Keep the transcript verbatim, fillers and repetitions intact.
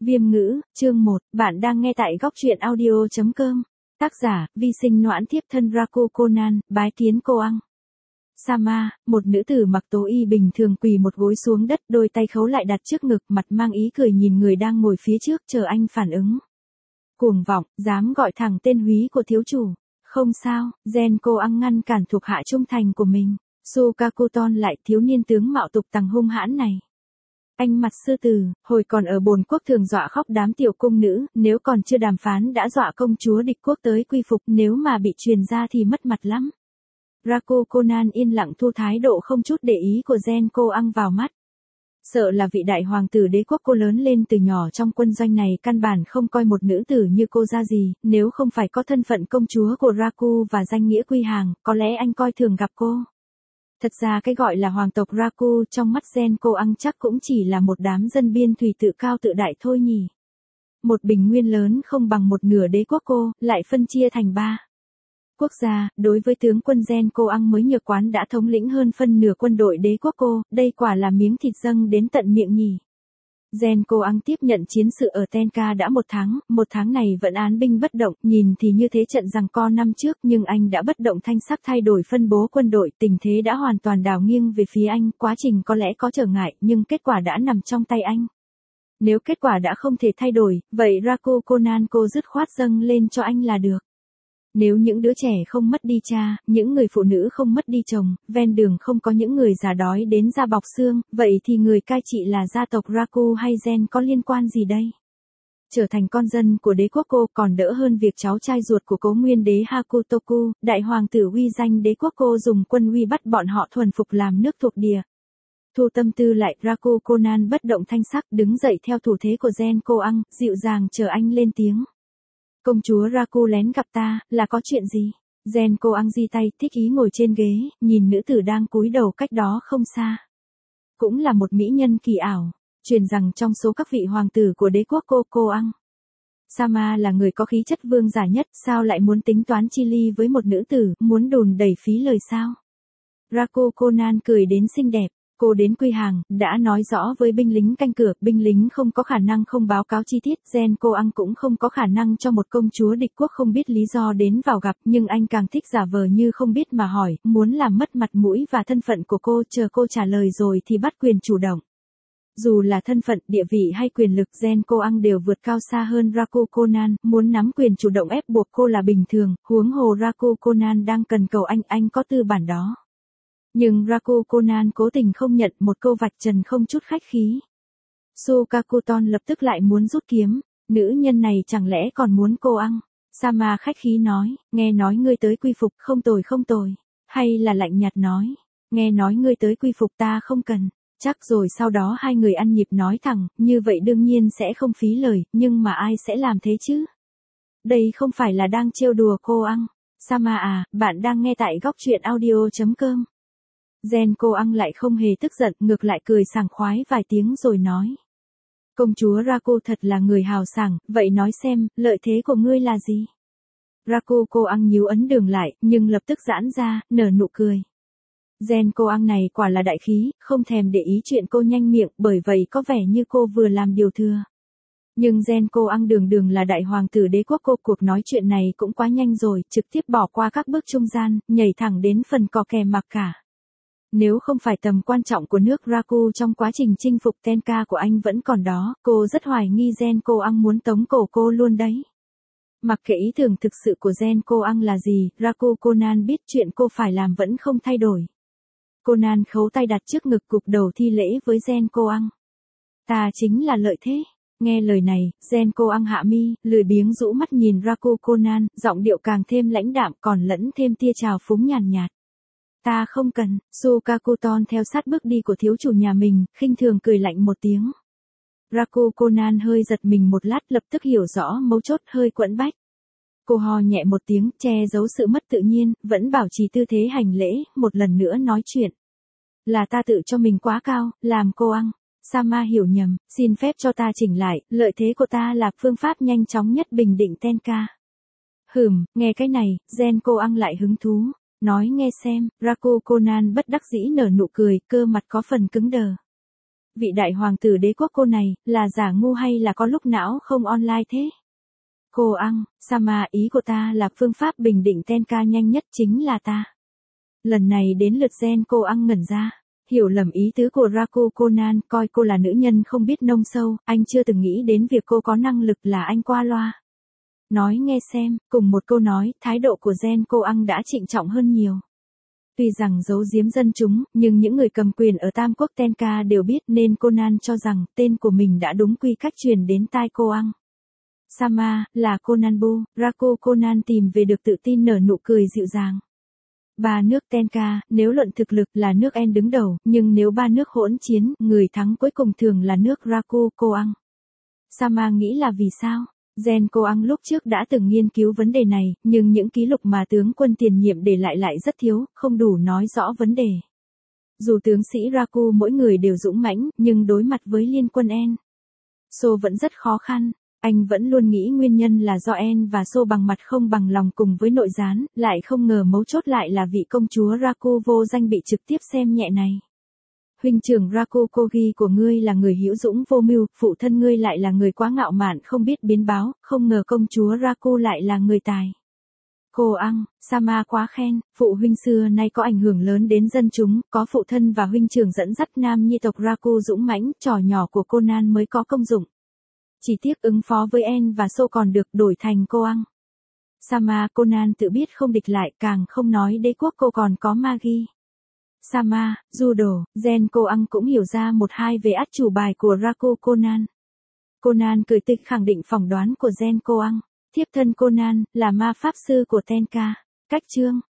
Viêm ngữ, chương một, bạn đang nghe tại góc truyện audio chấm com. Tác giả, vi sinh noãn thiếp thân Raku Conan, bái kiến cô ăn. Sama, một nữ tử mặc tố y bình thường quỳ một gối xuống đất, đôi tay khấu lại đặt trước ngực, mặt mang ý cười nhìn người đang ngồi phía trước chờ anh phản ứng. Cuồng vọng, dám gọi thẳng tên húy của thiếu chủ. Không sao, Gen cô ăn ngăn cản thuộc hạ trung thành của mình. Sukakuton lại thiếu niên tướng mạo tục tằng hung hãn này. Anh mặt sư tử, hồi còn ở bồn quốc thường dọa khóc đám tiểu cung nữ, nếu còn chưa đàm phán đã dọa công chúa địch quốc tới quy phục, nếu mà bị truyền ra thì mất mặt lắm. Raku Conan yên lặng thu thái độ không chút để ý của Gen cô ăn vào mắt. Sợ là vị đại hoàng tử đế quốc cô lớn lên từ nhỏ trong quân doanh này căn bản không coi một nữ tử như cô ra gì, nếu không phải có thân phận công chúa của Raku và danh nghĩa quy hàng, có lẽ anh coi thường gặp cô. Thật ra cái gọi là hoàng tộc Raku trong mắt Gen cô ăn chắc cũng chỉ là một đám dân biên thùy tự cao tự đại thôi nhỉ. Một bình nguyên lớn không bằng một nửa đế quốc cô, lại phân chia thành ba quốc gia, đối với tướng quân Gen cô ăn mới nhược quán đã thống lĩnh hơn phân nửa quân đội đế quốc cô, đây quả là miếng thịt dâng đến tận miệng nhỉ. Gen cô ăn tiếp nhận chiến sự ở Tenka đã một tháng, một tháng này vẫn án binh bất động, nhìn thì như thế trận giằng co năm trước nhưng anh đã bất động thanh sắc thay đổi phân bố quân đội, tình thế đã hoàn toàn đảo nghiêng về phía anh, quá trình có lẽ có trở ngại nhưng kết quả đã nằm trong tay anh. Nếu kết quả đã không thể thay đổi, vậy Raku Conan cô dứt khoát dâng lên cho anh là được. Nếu những đứa trẻ không mất đi cha, những người phụ nữ không mất đi chồng, ven đường không có những người già đói đến da bọc xương, vậy thì người cai trị là gia tộc Raku hay Gen có liên quan gì đây? Trở thành con dân của đế quốc cô còn đỡ hơn việc cháu trai ruột của cố nguyên đế Hakutoku, đại hoàng tử uy danh đế quốc cô dùng quân uy bắt bọn họ thuần phục làm nước thuộc địa. Thu tâm tư lại, Raku Conan bất động thanh sắc đứng dậy theo thủ thế của Gen cô ăn, dịu dàng chờ anh lên tiếng. Công chúa Raku lén gặp ta, là có chuyện gì? Gen cô ăn di tay, thích ý ngồi trên ghế, nhìn nữ tử đang cúi đầu cách đó không xa. Cũng là một mỹ nhân kỳ ảo, truyền rằng trong số các vị hoàng tử của đế quốc cô, cô ăn. Sama là người có khí chất vương giả nhất, sao lại muốn tính toán chi ly với một nữ tử, muốn đùn đẩy phí lời sao? Raku Conan cười đến xinh đẹp. Cô đến quy hàng, đã nói rõ với binh lính canh cửa, binh lính không có khả năng không báo cáo chi tiết, Gen cô ăn cũng không có khả năng cho một công chúa địch quốc không biết lý do đến vào gặp, nhưng anh càng thích giả vờ như không biết mà hỏi, muốn làm mất mặt mũi và thân phận của cô, chờ cô trả lời rồi thì bắt quyền chủ động. Dù là thân phận, địa vị hay quyền lực, Gen cô ăn đều vượt cao xa hơn Raku Conan, muốn nắm quyền chủ động ép buộc cô là bình thường, huống hồ Raku Conan đang cần cầu anh, anh có tư bản đó. Nhưng Raku Conan cố tình không nhận, một câu vạch trần không chút khách khí. Sukakuton lập tức lại muốn rút kiếm, nữ nhân này chẳng lẽ còn muốn cô ăn? Sama khách khí nói, nghe nói ngươi tới quy phục, không tồi không tồi. Hay là lạnh nhạt nói, nghe nói ngươi tới quy phục ta không cần. Chắc rồi sau đó hai người ăn nhịp nói thẳng, như vậy đương nhiên sẽ không phí lời, nhưng mà ai sẽ làm thế chứ? Đây không phải là đang trêu đùa cô ăn. Sama à, bạn đang nghe tại góc truyện audio chấm com. Gen cô ăn lại không hề tức giận, ngược lại cười sảng khoái vài tiếng rồi nói. Công chúa Raku thật là người hào sảng, vậy nói xem, lợi thế của ngươi là gì? Raku cô ăn nhíu ấn đường lại, nhưng lập tức giãn ra, nở nụ cười. Gen cô ăn này quả là đại khí, không thèm để ý chuyện cô nhanh miệng, bởi vậy có vẻ như cô vừa làm điều thừa. Nhưng Gen cô ăn đường đường là đại hoàng tử đế quốc cô, cuộc nói chuyện này cũng quá nhanh rồi, trực tiếp bỏ qua các bước trung gian, nhảy thẳng đến phần cò kè mặc cả. Nếu không phải tầm quan trọng của nước Raku trong quá trình chinh phục Tenka của anh vẫn còn đó, cô rất hoài nghi Gen cô ăn muốn tống cổ cô luôn đấy. Mặc kệ ý tưởng thực sự của Gen cô ăn là gì, Raku Conan biết chuyện cô phải làm vẫn không thay đổi. Conan khấu tay đặt trước ngực cục đầu thi lễ với Gen cô ăn. Ta chính là lợi thế. Nghe lời này, Gen cô ăn hạ mi, lười biếng rũ mắt nhìn Raku Conan, giọng điệu càng thêm lãnh đạm còn lẫn thêm tia trào phúng nhàn nhạt. Ta không cần. Sukakuton theo sát bước đi của thiếu chủ nhà mình, khinh thường cười lạnh một tiếng. Raku Conan hơi giật mình một lát, lập tức hiểu rõ mấu chốt, hơi quẫn bách. Cô ho nhẹ một tiếng, che giấu sự mất tự nhiên, vẫn bảo trì tư thế hành lễ, một lần nữa nói chuyện. Là ta tự cho mình quá cao, làm cô ăn. Sama hiểu nhầm, xin phép cho ta chỉnh lại, lợi thế của ta là phương pháp nhanh chóng nhất bình định Tenka. Hừm, nghe cái này, Gen cô ăn lại hứng thú. Nói nghe xem, Raku Conan bất đắc dĩ nở nụ cười, cơ mặt có phần cứng đờ. Vị đại hoàng tử đế quốc cô này, là giả ngu hay là có lúc não không online thế? Cô Ăn, Sama, ý của ta là phương pháp bình định Tenka nhanh nhất chính là ta. Lần này đến lượt Gen cô Ăn ngẩn ra. Hiểu lầm ý tứ của Raku Conan, coi cô là nữ nhân không biết nông sâu, anh chưa từng nghĩ đến việc cô có năng lực là anh qua loa. Nói nghe xem, cùng một câu nói, thái độ của Gen cô Ăn đã trịnh trọng hơn nhiều. Tuy rằng giấu giếm dân chúng, nhưng những người cầm quyền ở Tam Quốc Tenka đều biết nên Conan cho rằng tên của mình đã đúng quy cách truyền đến tai cô Ăn. Sama, là Conan Bu, Raku Conan tìm về được tự tin nở nụ cười dịu dàng. Ba nước Tenka, nếu luận thực lực là nước En đứng đầu, nhưng nếu ba nước hỗn chiến, người thắng cuối cùng thường là nước Raku Coan. Sama nghĩ là vì sao? Gen Coan lúc trước đã từng nghiên cứu vấn đề này, nhưng những ký lục mà tướng quân tiền nhiệm để lại lại rất thiếu, không đủ nói rõ vấn đề. Dù tướng sĩ Raku mỗi người đều dũng mãnh, nhưng đối mặt với liên quân En, So vẫn rất khó khăn. Anh vẫn luôn nghĩ nguyên nhân là do En và So bằng mặt không bằng lòng cùng với nội gián, lại không ngờ mấu chốt lại là vị công chúa Raku vô danh bị trực tiếp xem nhẹ này. Huynh trưởng Raku Kogi của ngươi là người hữu dũng vô mưu, phụ thân ngươi lại là người quá ngạo mạn không biết biến báo, không ngờ công chúa Raku lại là người tài. Cô Ăn, Sama quá khen, phụ huynh xưa nay có ảnh hưởng lớn đến dân chúng, có phụ thân và huynh trưởng dẫn dắt nam nhi tộc Raku dũng mãnh, trò nhỏ của Conan mới có công dụng. Chỉ tiếc ứng phó với En và So còn được đổi thành cô Ăn. Sama, Conan tự biết không địch lại, càng không nói đế quốc cô còn có Magi. Sama, Judo, Gen cô Ăn cũng hiểu ra một hai về át chủ bài của Raku Conan. Conan cười tịch khẳng định phỏng đoán của Gen cô Ăn. Thiếp thân Conan, là ma pháp sư của Tenka. Cách chương.